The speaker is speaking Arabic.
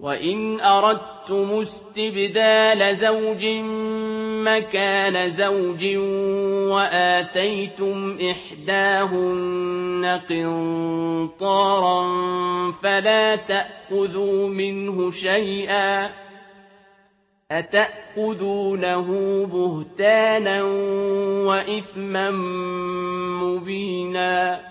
وَإِنْ أَرَدتُّمُ اسْتِبْدَالَ زَوْجٍ مَّكَانَ زَوْجٍ وَآتَيْتُمْ إِحْدَاهُنَّ قِنطَارًا فَلَا تَأْخُذُوا مِنْهُ شَيْئًا ۚ أَتَأْخُذُونَهُ بُهْتَانًا وَإِثْمًا مُّبِينًا